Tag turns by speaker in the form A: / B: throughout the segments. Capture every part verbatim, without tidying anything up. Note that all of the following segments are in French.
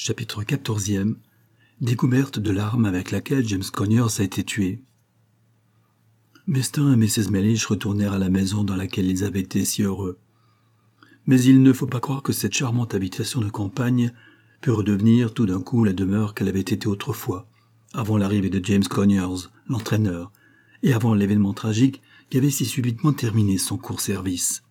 A: Chapitre quatorzième. Découverte de l'arme avec laquelle James Conyers a été tué. mister et missus Mellish retournèrent à la maison dans laquelle ils avaient été si heureux. Mais il ne faut pas croire que cette charmante habitation de campagne put redevenir tout d'un coup la demeure qu'elle avait été autrefois, avant l'arrivée de James Conyers, l'entraîneur, et avant l'événement tragique qui avait si subitement terminé son court service.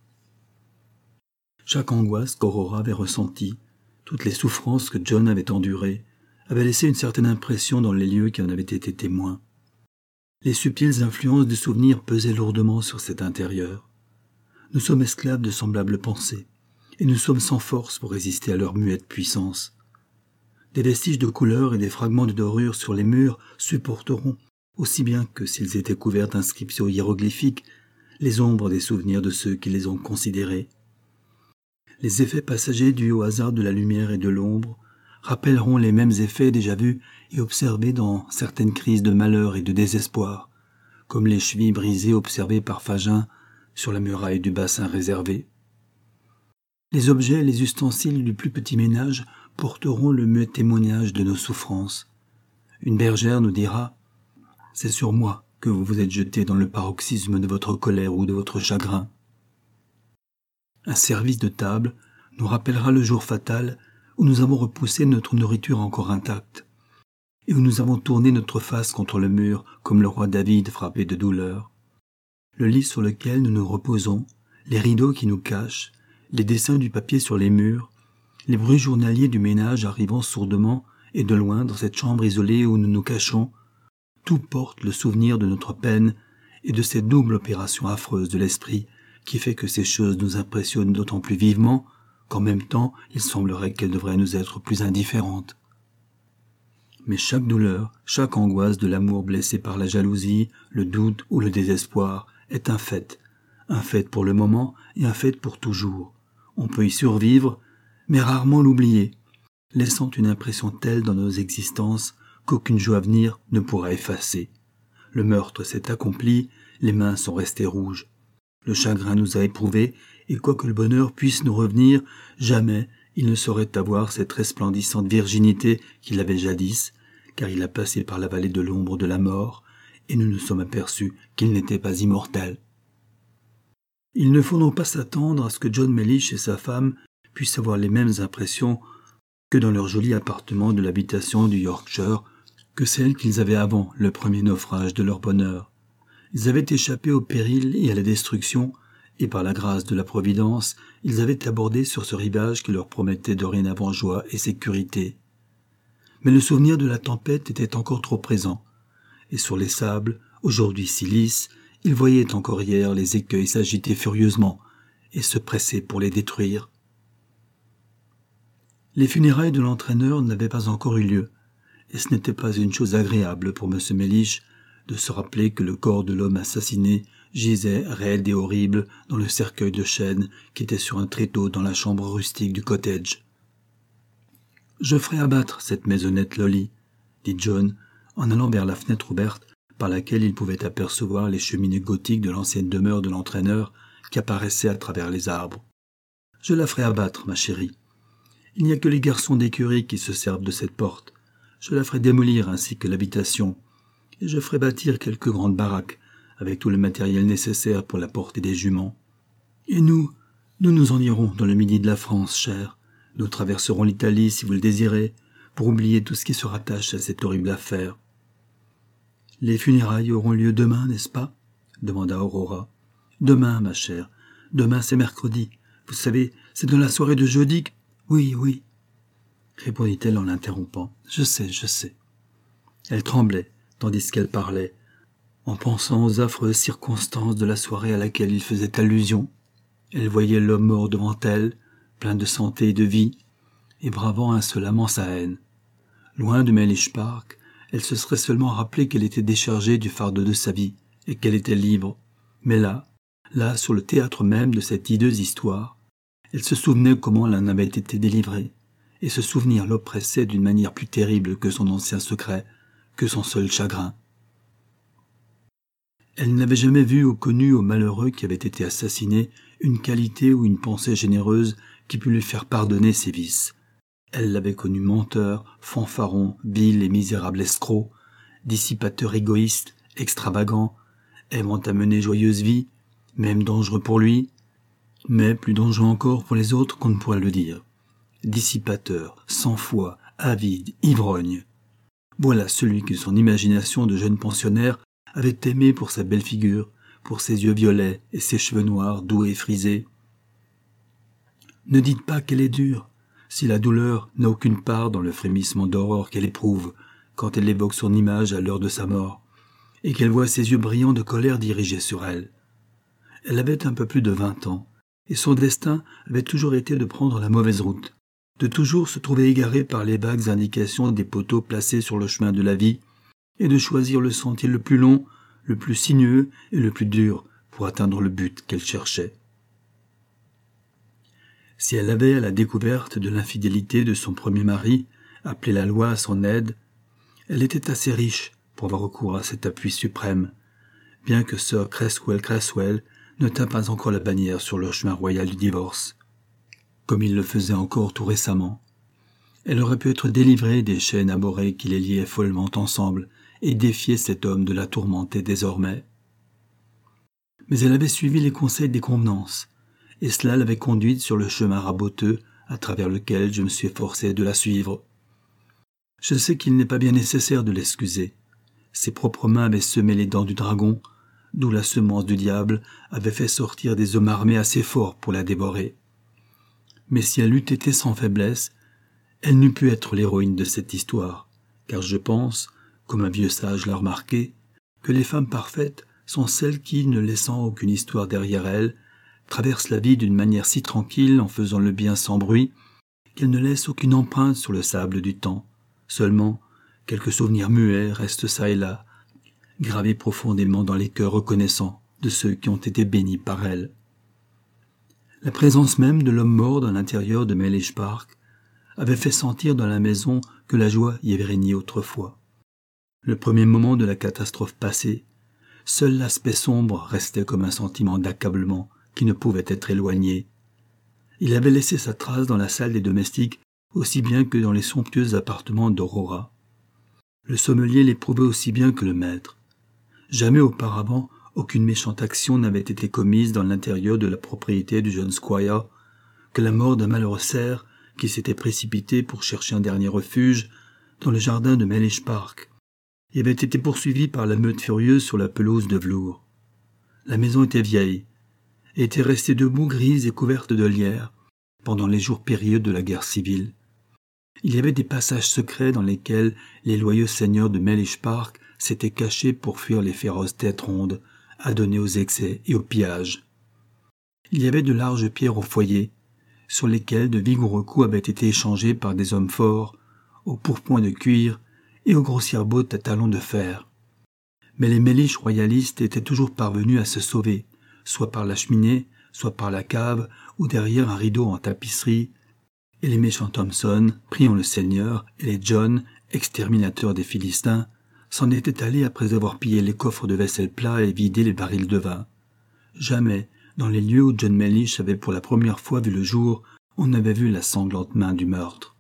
A: Chaque angoisse qu'Aurora avait ressentie, toutes les souffrances que John avait endurées, avaient laissé une certaine impression dans les lieux qui en avaient été témoins. Les subtiles influences du souvenir pesaient lourdement sur cet intérieur. Nous sommes esclaves de semblables pensées, et nous sommes sans force pour résister à leur muette puissance. Des vestiges de couleurs et des fragments de dorure sur les murs supporteront, aussi bien que s'ils étaient couverts d'inscriptions hiéroglyphiques, les ombres des souvenirs de ceux qui les ont considérés. Les effets passagers dus au hasard de la lumière et de l'ombre rappelleront les mêmes effets déjà vus et observés dans certaines crises de malheur et de désespoir, comme les chevilles brisées observées par Fagin sur la muraille du bassin réservé. Les objets et les ustensiles du plus petit ménage porteront le muet témoignage de nos souffrances. Une bergère nous dira « C'est sur moi que vous vous êtes jeté dans le paroxysme de votre colère ou de votre chagrin. » Un service de table nous rappellera le jour fatal où nous avons repoussé notre nourriture encore intacte, et où nous avons tourné notre face contre le mur comme le roi David frappé de douleur. Le lit sur lequel nous nous reposons, les rideaux qui nous cachent, les dessins du papier sur les murs, les bruits journaliers du ménage arrivant sourdement et de loin dans cette chambre isolée où nous nous cachons, tout porte le souvenir de notre peine et de cette double opération affreuse de l'esprit qui fait que ces choses nous impressionnent d'autant plus vivement qu'en même temps il semblerait qu'elles devraient nous être plus indifférentes. Mais chaque douleur, chaque angoisse de l'amour blessé par la jalousie, le doute ou le désespoir est un fait, un fait pour le moment et un fait pour toujours. On peut y survivre, mais rarement l'oublier, laissant une impression telle dans nos existences qu'aucune joie à venir ne pourra effacer. Le meurtre s'est accompli, les mains sont restées rouges. Le chagrin nous a éprouvés, et quoique le bonheur puisse nous revenir, jamais il ne saurait avoir cette resplendissante virginité qu'il avait jadis, car il a passé par la vallée de l'ombre de la mort, et nous nous sommes aperçus qu'il n'était pas immortel. Il ne faut donc pas s'attendre à ce que John Mellish et sa femme puissent avoir les mêmes impressions que dans leur joli appartement de l'habitation du Yorkshire, que celles qu'ils avaient avant le premier naufrage de leur bonheur. Ils avaient échappé au péril et à la destruction, et par la grâce de la Providence, ils avaient abordé sur ce rivage qui leur promettait dorénavant joie et sécurité. Mais le souvenir de la tempête était encore trop présent, et sur les sables, aujourd'hui si lisses, ils voyaient encore hier les écueils s'agiter furieusement et se presser pour les détruire. Les funérailles de l'entraîneur n'avaient pas encore eu lieu, et ce n'était pas une chose agréable pour M. Mellish de se rappeler que le corps de l'homme assassiné gisait raide et horrible dans le cercueil de chêne qui était sur un tréteau dans la chambre rustique du cottage. « Je ferai abattre cette maisonnette Lolly, » dit John, en allant vers la fenêtre ouverte par laquelle il pouvait apercevoir les cheminées gothiques de l'ancienne demeure de l'entraîneur qui apparaissaient à travers les arbres. « Je la ferai abattre, ma chérie. Il n'y a que les garçons d'écurie qui se servent de cette porte. Je la ferai démolir ainsi que l'habitation, et je ferai bâtir quelques grandes baraques avec tout le matériel nécessaire pour la portée des juments. Et nous, nous nous en irons dans le midi de la France, cher. Nous traverserons l'Italie, si vous le désirez, pour oublier tout ce qui se rattache à cette horrible affaire. »« Les funérailles auront lieu demain, n'est-ce pas ?» demanda Aurora. « Demain, ma chère. Demain, c'est mercredi. Vous savez, c'est dans la soirée de jeudi que... »« Oui, oui, » répondit-elle en l'interrompant. « Je sais, je sais. » Elle tremblait, tandis qu'elle parlait, en pensant aux affreuses circonstances de la soirée à laquelle il faisait allusion. Elle voyait l'homme mort devant elle, plein de santé et de vie, et bravant insolemment sa haine. Loin de Mellish Park, elle se serait seulement rappelé qu'elle était déchargée du fardeau de sa vie, et qu'elle était libre. Mais là, là, sur le théâtre même de cette hideuse histoire, elle se souvenait comment elle en avait été délivrée, et ce souvenir l'oppressait d'une manière plus terrible que son ancien secret, que son seul chagrin. Elle n'avait jamais vu ou connu au malheureux qui avait été assassiné une qualité ou une pensée généreuse qui pût lui faire pardonner ses vices. Elle l'avait connu menteur, fanfaron, vil et misérable escroc, dissipateur égoïste, extravagant, aimant à mener joyeuse vie, même dangereux pour lui, mais plus dangereux encore pour les autres qu'on ne pourrait le dire. Dissipateur, sans foi, avide, ivrogne. Voilà celui que son imagination de jeune pensionnaire avait aimé pour sa belle figure, pour ses yeux violets et ses cheveux noirs doux et frisés. Ne dites pas qu'elle est dure, si la douleur n'a aucune part dans le frémissement d'horreur qu'elle éprouve quand elle évoque son image à l'heure de sa mort, et qu'elle voit ses yeux brillants de colère dirigés sur elle. Elle avait un peu plus de vingt ans, et son destin avait toujours été de prendre la mauvaise route, de toujours se trouver égarée par les vagues indications des poteaux placés sur le chemin de la vie, et de choisir le sentier le plus long, le plus sinueux et le plus dur pour atteindre le but qu'elle cherchait. Si elle avait, à la découverte de l'infidélité de son premier mari, appelé la loi à son aide, elle était assez riche pour avoir recours à cet appui suprême, bien que Sir Cresswell Cresswell ne tint pas encore la bannière sur le chemin royal du divorce, comme il le faisait encore tout récemment. Elle aurait pu être délivrée des chaînes abhorrées qui les liaient follement ensemble et défier cet homme de la tourmenter désormais. Mais elle avait suivi les conseils des convenances, et cela l'avait conduite sur le chemin raboteux à travers lequel je me suis forcé de la suivre. Je sais qu'il n'est pas bien nécessaire de l'excuser. Ses propres mains avaient semé les dents du dragon, d'où la semence du diable avait fait sortir des hommes armés assez forts pour la dévorer. Mais si elle eût été sans faiblesse, elle n'eût pu être l'héroïne de cette histoire, car je pense, comme un vieux sage l'a remarqué, que les femmes parfaites sont celles qui, ne laissant aucune histoire derrière elles, traversent la vie d'une manière si tranquille en faisant le bien sans bruit, qu'elles ne laissent aucune empreinte sur le sable du temps. Seulement, quelques souvenirs muets restent çà et là, gravés profondément dans les cœurs reconnaissants de ceux qui ont été bénis par elles. La présence même de l'homme mort dans l'intérieur de Mellish Park avait fait sentir dans la maison que la joie y avait régné autrefois. Le premier moment de la catastrophe passée, seul l'aspect sombre restait comme un sentiment d'accablement qui ne pouvait être éloigné. Il avait laissé sa trace dans la salle des domestiques aussi bien que dans les somptueux appartements d'Aurora. Le sommelier l'éprouvait aussi bien que le maître. Jamais auparavant, aucune méchante action n'avait été commise dans l'intérieur de la propriété du jeune squire, que la mort d'un malheureux cerf qui s'était précipité pour chercher un dernier refuge dans le jardin de Mellish Park et avait été poursuivi par la meute furieuse sur la pelouse de velours. La maison était vieille, et était restée debout grise et couverte de lierre pendant les jours périlleux de la guerre civile. Il y avait des passages secrets dans lesquels les loyaux seigneurs de Mellish Park s'étaient cachés pour fuir les féroces têtes rondes, adonnées aux excès et aux pillages. Il y avait de larges pierres au foyer, sur lesquelles de vigoureux coups avaient été échangés par des hommes forts, aux pourpoints de cuir et aux grossières bottes à talons de fer. Mais les Mellish royalistes étaient toujours parvenus à se sauver, soit par la cheminée, soit par la cave, ou derrière un rideau en tapisserie, et les méchants Thompson, priant le Seigneur, et les John, exterminateurs des Philistins, s'en étaient allés après avoir pillé les coffres de vaisselle plats et vidé les barils de vin. Jamais, dans les lieux où John Mellish avait pour la première fois vu le jour, on n'avait vu la sanglante main du meurtre.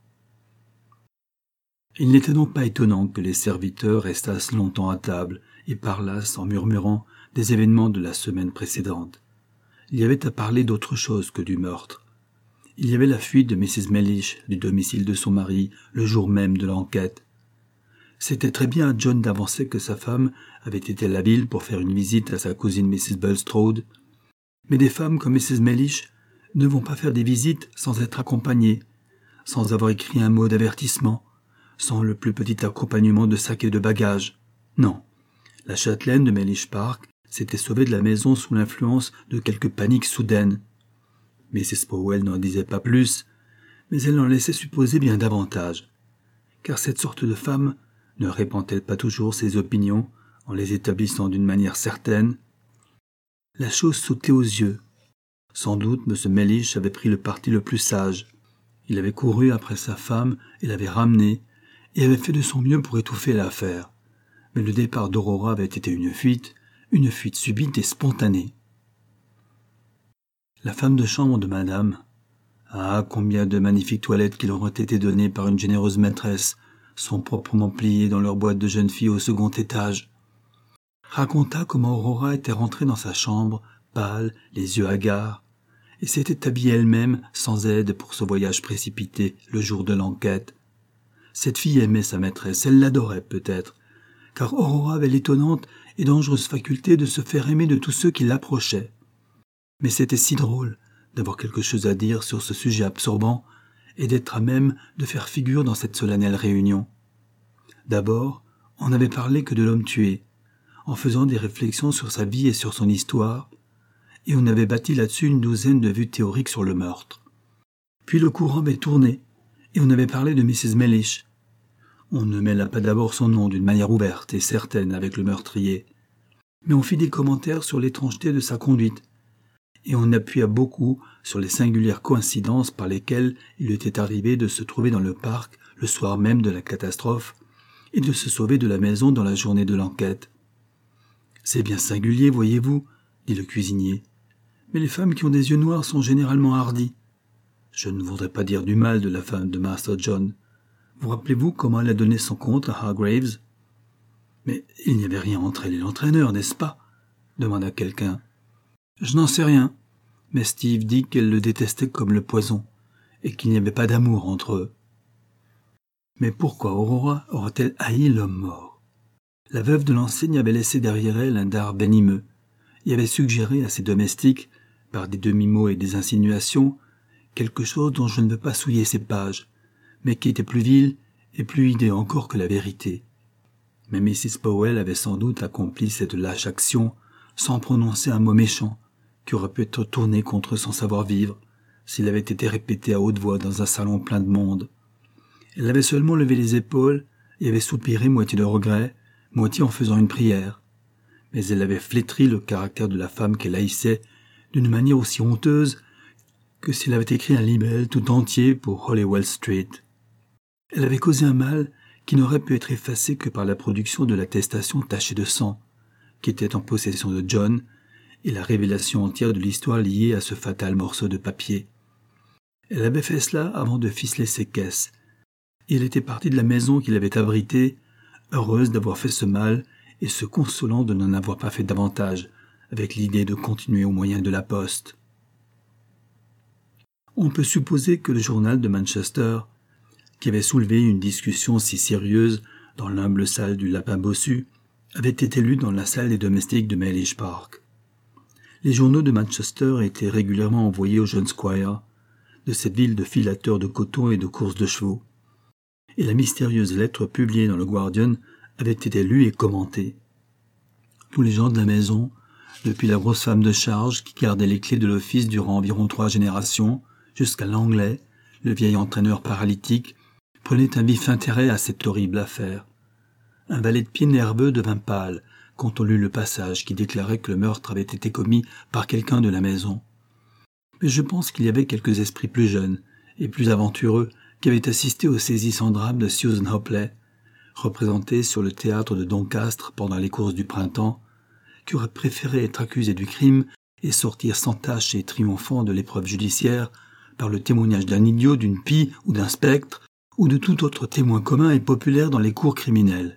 A: Il n'était donc pas étonnant que les serviteurs restassent longtemps à table et parlassent en murmurant des événements de la semaine précédente. Il y avait à parler d'autre chose que du meurtre. Il y avait la fuite de Missus Mellish du domicile de son mari le jour même de l'enquête. C'était très bien à John d'avancer que sa femme avait été à la ville pour faire une visite à sa cousine Missus Bulstrode, mais des femmes comme Missus Mellish ne vont pas faire des visites sans être accompagnées, sans avoir écrit un mot d'avertissement, sans le plus petit accompagnement de sacs et de bagages. Non, la châtelaine de Mellish Park s'était sauvée de la maison sous l'influence de quelque panique soudaine. Missus Powell n'en disait pas plus, mais elle en laissait supposer bien davantage, car cette sorte de femme ne répand-elle pas toujours ses opinions en les établissant d'une manière certaine? La chose sautait aux yeux. Sans doute M. Mellish avait pris le parti le plus sage. Il avait couru après sa femme et l'avait ramenée, et avait fait de son mieux pour étouffer l'affaire. Mais le départ d'Aurora avait été une fuite, une fuite subite et spontanée. La femme de chambre de madame, Ah, combien de magnifiques toilettes qui leur ont été données par une généreuse maîtresse sont proprement pliées dans leur boîte de jeune fille au second étage. Raconta comment Aurora était rentrée dans sa chambre, pâle, les yeux hagards, et s'était habillée elle-même sans aide pour ce voyage précipité le jour de l'enquête. Cette fille aimait sa maîtresse, elle l'adorait peut-être, car Aurora avait l'étonnante et dangereuse faculté de se faire aimer de tous ceux qui l'approchaient. Mais c'était si drôle d'avoir quelque chose à dire sur ce sujet absorbant et d'être à même de faire figure dans cette solennelle réunion. D'abord, on n'avait parlé que de l'homme tué, en faisant des réflexions sur sa vie et sur son histoire, et on avait bâti là-dessus une douzaine de vues théoriques sur le meurtre. Puis le courant avait tourné, et on avait parlé de missus Mellish. On ne mêla pas d'abord son nom d'une manière ouverte et certaine avec le meurtrier, mais on fit des commentaires sur l'étrangeté de sa conduite, et on appuya beaucoup sur les singulières coïncidences par lesquelles il était arrivé de se trouver dans le parc le soir même de la catastrophe et de se sauver de la maison dans la journée de l'enquête. « C'est bien singulier, voyez-vous, » dit le cuisinier, « mais les femmes qui ont des yeux noirs sont généralement hardies. Je ne voudrais pas dire du mal de la femme de Master John. Vous rappelez-vous comment elle a donné son compte à Hargraves ? » « Mais il n'y avait rien entre elle et l'entraîneur, n'est-ce pas ?» demanda quelqu'un. « Je n'en sais rien, mais Steve dit qu'elle le détestait comme le poison, et qu'il n'y avait pas d'amour entre eux. » Mais pourquoi Aurora aura-t-elle haï l'homme mort ? La veuve de l'enseigne avait laissé derrière elle un dard venimeux, et avait suggéré à ses domestiques, par des demi-mots et des insinuations, quelque chose dont je ne veux pas souiller ces pages, mais qui était plus vil et plus hideux encore que la vérité. Mais missus Powell avait sans doute accompli cette lâche action sans prononcer un mot méchant, qui aurait pu être tourné contre son savoir-vivre, s'il avait été répété à haute voix dans un salon plein de monde. Elle avait seulement levé les épaules et avait soupiré moitié de regret, moitié en faisant une prière. Mais elle avait flétri le caractère de la femme qu'elle haïssait d'une manière aussi honteuse que s'il avait écrit un libelle tout entier pour Holywell Street. Elle avait causé un mal qui n'aurait pu être effacé que par la production de l'attestation tachée de sang, qui était en possession de John, et la révélation entière de l'histoire liée à ce fatal morceau de papier. Elle avait fait cela avant de ficeler ses caisses, et elle était partie de la maison qu'il avait abritée, heureuse d'avoir fait ce mal et se consolant de n'en avoir pas fait davantage, avec l'idée de continuer au moyen de la poste. On peut supposer que le journal de Manchester, qui avait soulevé une discussion si sérieuse dans l'humble salle du Lapin Bossu, avait été lu dans la salle des domestiques de Mellish Park. Les journaux de Manchester étaient régulièrement envoyés au jeune squire, de cette ville de filateurs de coton et de courses de chevaux, et la mystérieuse lettre publiée dans le Guardian avait été lue et commentée. Tous les gens de la maison, depuis la grosse femme de charge qui gardait les clés de l'office durant environ trois générations, jusqu'à l'anglais, le vieil entraîneur paralytique, prenaient un vif intérêt à cette horrible affaire. Un valet de pied nerveux devint pâle quand on lut le passage qui déclarait que le meurtre avait été commis par quelqu'un de la maison. Mais je pense qu'il y avait quelques esprits plus jeunes et plus aventureux qui avaient assisté au saisissant drame de Susan Hopley, représenté sur le théâtre de Doncastre pendant les courses du printemps, qui auraient préféré être accusés du crime et sortir sans tache et triomphant de l'épreuve judiciaire par le témoignage d'un idiot, d'une pie ou d'un spectre, ou de tout autre témoin commun et populaire dans les cours criminelles.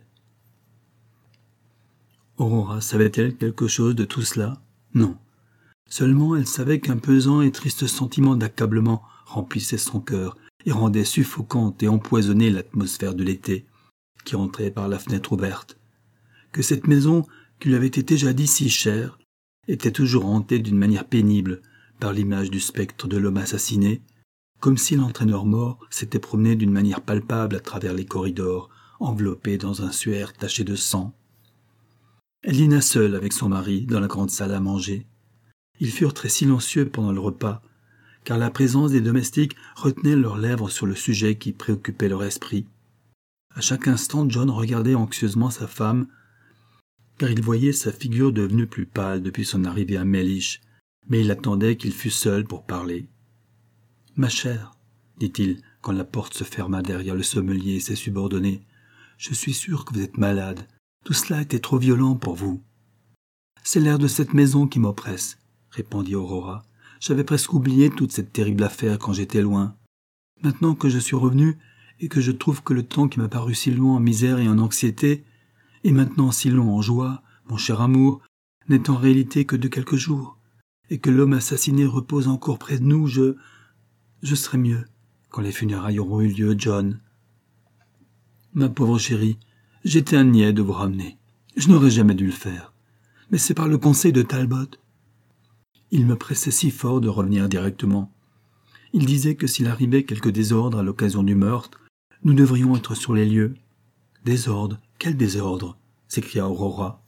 A: Aurora savait-elle quelque chose de tout cela ? Non. Seulement elle savait qu'un pesant et triste sentiment d'accablement remplissait son cœur et rendait suffocante et empoisonnée l'atmosphère de l'été, qui entrait par la fenêtre ouverte. Que cette maison, qui lui avait été jadis si chère, était toujours hantée d'une manière pénible par l'image du spectre de l'homme assassiné, comme si l'entraîneur mort s'était promené d'une manière palpable à travers les corridors, enveloppé dans un suaire taché de sang. Elle dîna seule avec son mari dans la grande salle à manger. Ils furent très silencieux pendant le repas, car la présence des domestiques retenait leurs lèvres sur le sujet qui préoccupait leur esprit. À chaque instant, John regardait anxieusement sa femme, car il voyait sa figure devenue plus pâle depuis son arrivée à Mellish, mais il attendait qu'il fût seul pour parler. « Ma chère, dit-il, quand la porte se ferma derrière le sommelier et ses subordonnés, je suis sûr que vous êtes malade. Tout cela était trop violent pour vous. »« C'est l'air de cette maison qui m'oppresse, » répondit Aurora. J'avais presque oublié toute cette terrible affaire quand j'étais loin. Maintenant que je suis revenu, et que je trouve que le temps qui m'a paru si long en misère et en anxiété, et maintenant si long en joie, mon cher amour, n'est en réalité que de quelques jours, et que l'homme assassiné repose encore près de nous, je... je serai mieux quand les funérailles auront eu lieu, John. Ma pauvre chérie, j'étais un niais de vous ramener. Je n'aurais jamais dû le faire. Mais c'est par le conseil de Talbot. Il me pressait si fort de revenir directement. Il disait que s'il arrivait quelque désordre à l'occasion du meurtre, nous devrions être sur les lieux. Désordre, quel désordre? S'écria Aurora.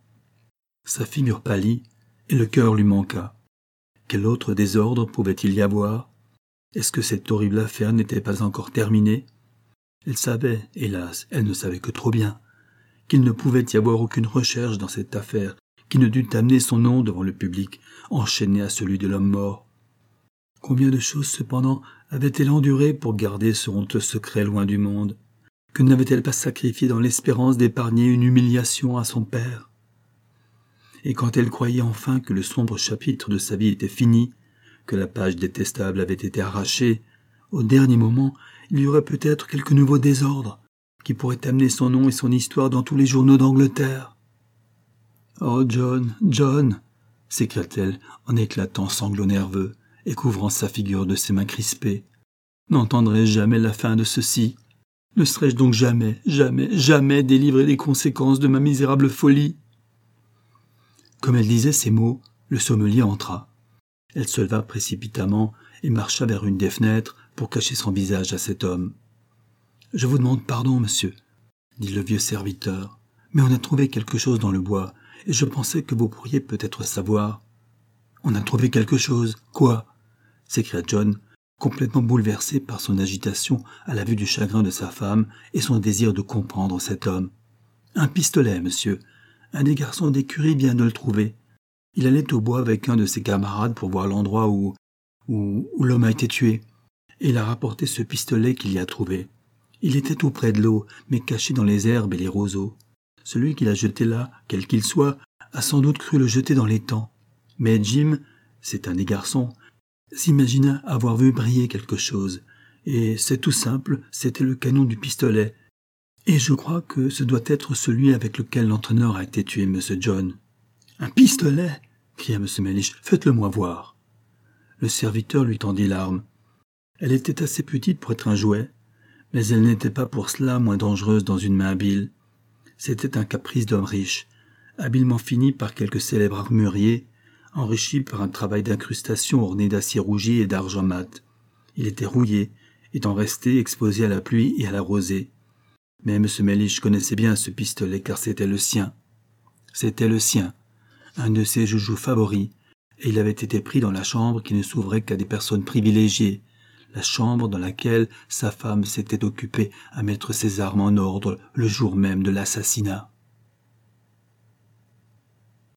A: Sa figure pâlit, et le cœur lui manqua. Quel autre désordre pouvait-il y avoir? Est-ce que cette horrible affaire n'était pas encore terminée? Elle savait, hélas, elle ne savait que trop bien, qu'il ne pouvait y avoir aucune recherche dans cette affaire qui ne dût amener son nom devant le public, enchaîné à celui de l'homme mort. Combien de choses, cependant, avait-elle enduré pour garder ce honteux secret loin du monde? Que n'avait-elle pas sacrifié dans l'espérance d'épargner une humiliation à son père? Et quand elle croyait enfin que le sombre chapitre de sa vie était fini, que la page détestable avait été arrachée, au dernier moment, il y aurait peut-être quelque nouveau désordre qui pourrait amener son nom et son histoire dans tous les journaux d'Angleterre. « Oh, John, John !» s'écria-t-elle en éclatant en sanglots nerveux et couvrant sa figure de ses mains crispées. « N'entendrai-je jamais la fin de ceci? Ne serai-je donc jamais, jamais, jamais délivré des conséquences de ma misérable folie ?» Comme elle disait ces mots, le sommelier entra. Elle se leva précipitamment et marcha vers une des fenêtres pour cacher son visage à cet homme. « Je vous demande pardon, monsieur, » dit le vieux serviteur, « mais on a trouvé quelque chose dans le bois, et je pensais que vous pourriez peut-être savoir. »« On a trouvé quelque chose? Quoi ?» s'écria John, complètement bouleversé par son agitation à la vue du chagrin de sa femme et son désir de comprendre cet homme. « Un pistolet, monsieur. Un des garçons d'écurie vient de le trouver. Il allait au bois avec un de ses camarades pour voir l'endroit où, où, où l'homme a été tué, et il a rapporté ce pistolet qu'il y a trouvé. Il était tout près de l'eau, mais caché dans les herbes et les roseaux. Celui qui l'a jeté là, quel qu'il soit, a sans doute cru le jeter dans l'étang. Mais Jim, c'est un des garçons, s'imagina avoir vu briller quelque chose, et c'est tout simple, c'était le canon du pistolet. Et je crois que ce doit être celui avec lequel l'entraîneur a été tué, monsieur John. »« Un pistolet !» cria M. Mellish. « Faites-le-moi voir. » Le serviteur lui tendit l'arme. Elle était assez petite pour être un jouet, mais elle n'était pas pour cela moins dangereuse dans une main habile. C'était un caprice d'homme riche, habilement fini par quelques célèbres armuriers, enrichi par un travail d'incrustation orné d'acier rougi et d'argent mat. Il était rouillé, étant resté exposé à la pluie et à la rosée. Mais M. Mellish connaissait bien ce pistolet car c'était le sien. C'était le sien, un de ses joujoux favoris, et il avait été pris dans la chambre qui ne s'ouvrait qu'à des personnes privilégiées, la chambre dans laquelle sa femme s'était occupée à mettre ses armes en ordre le jour même de l'assassinat.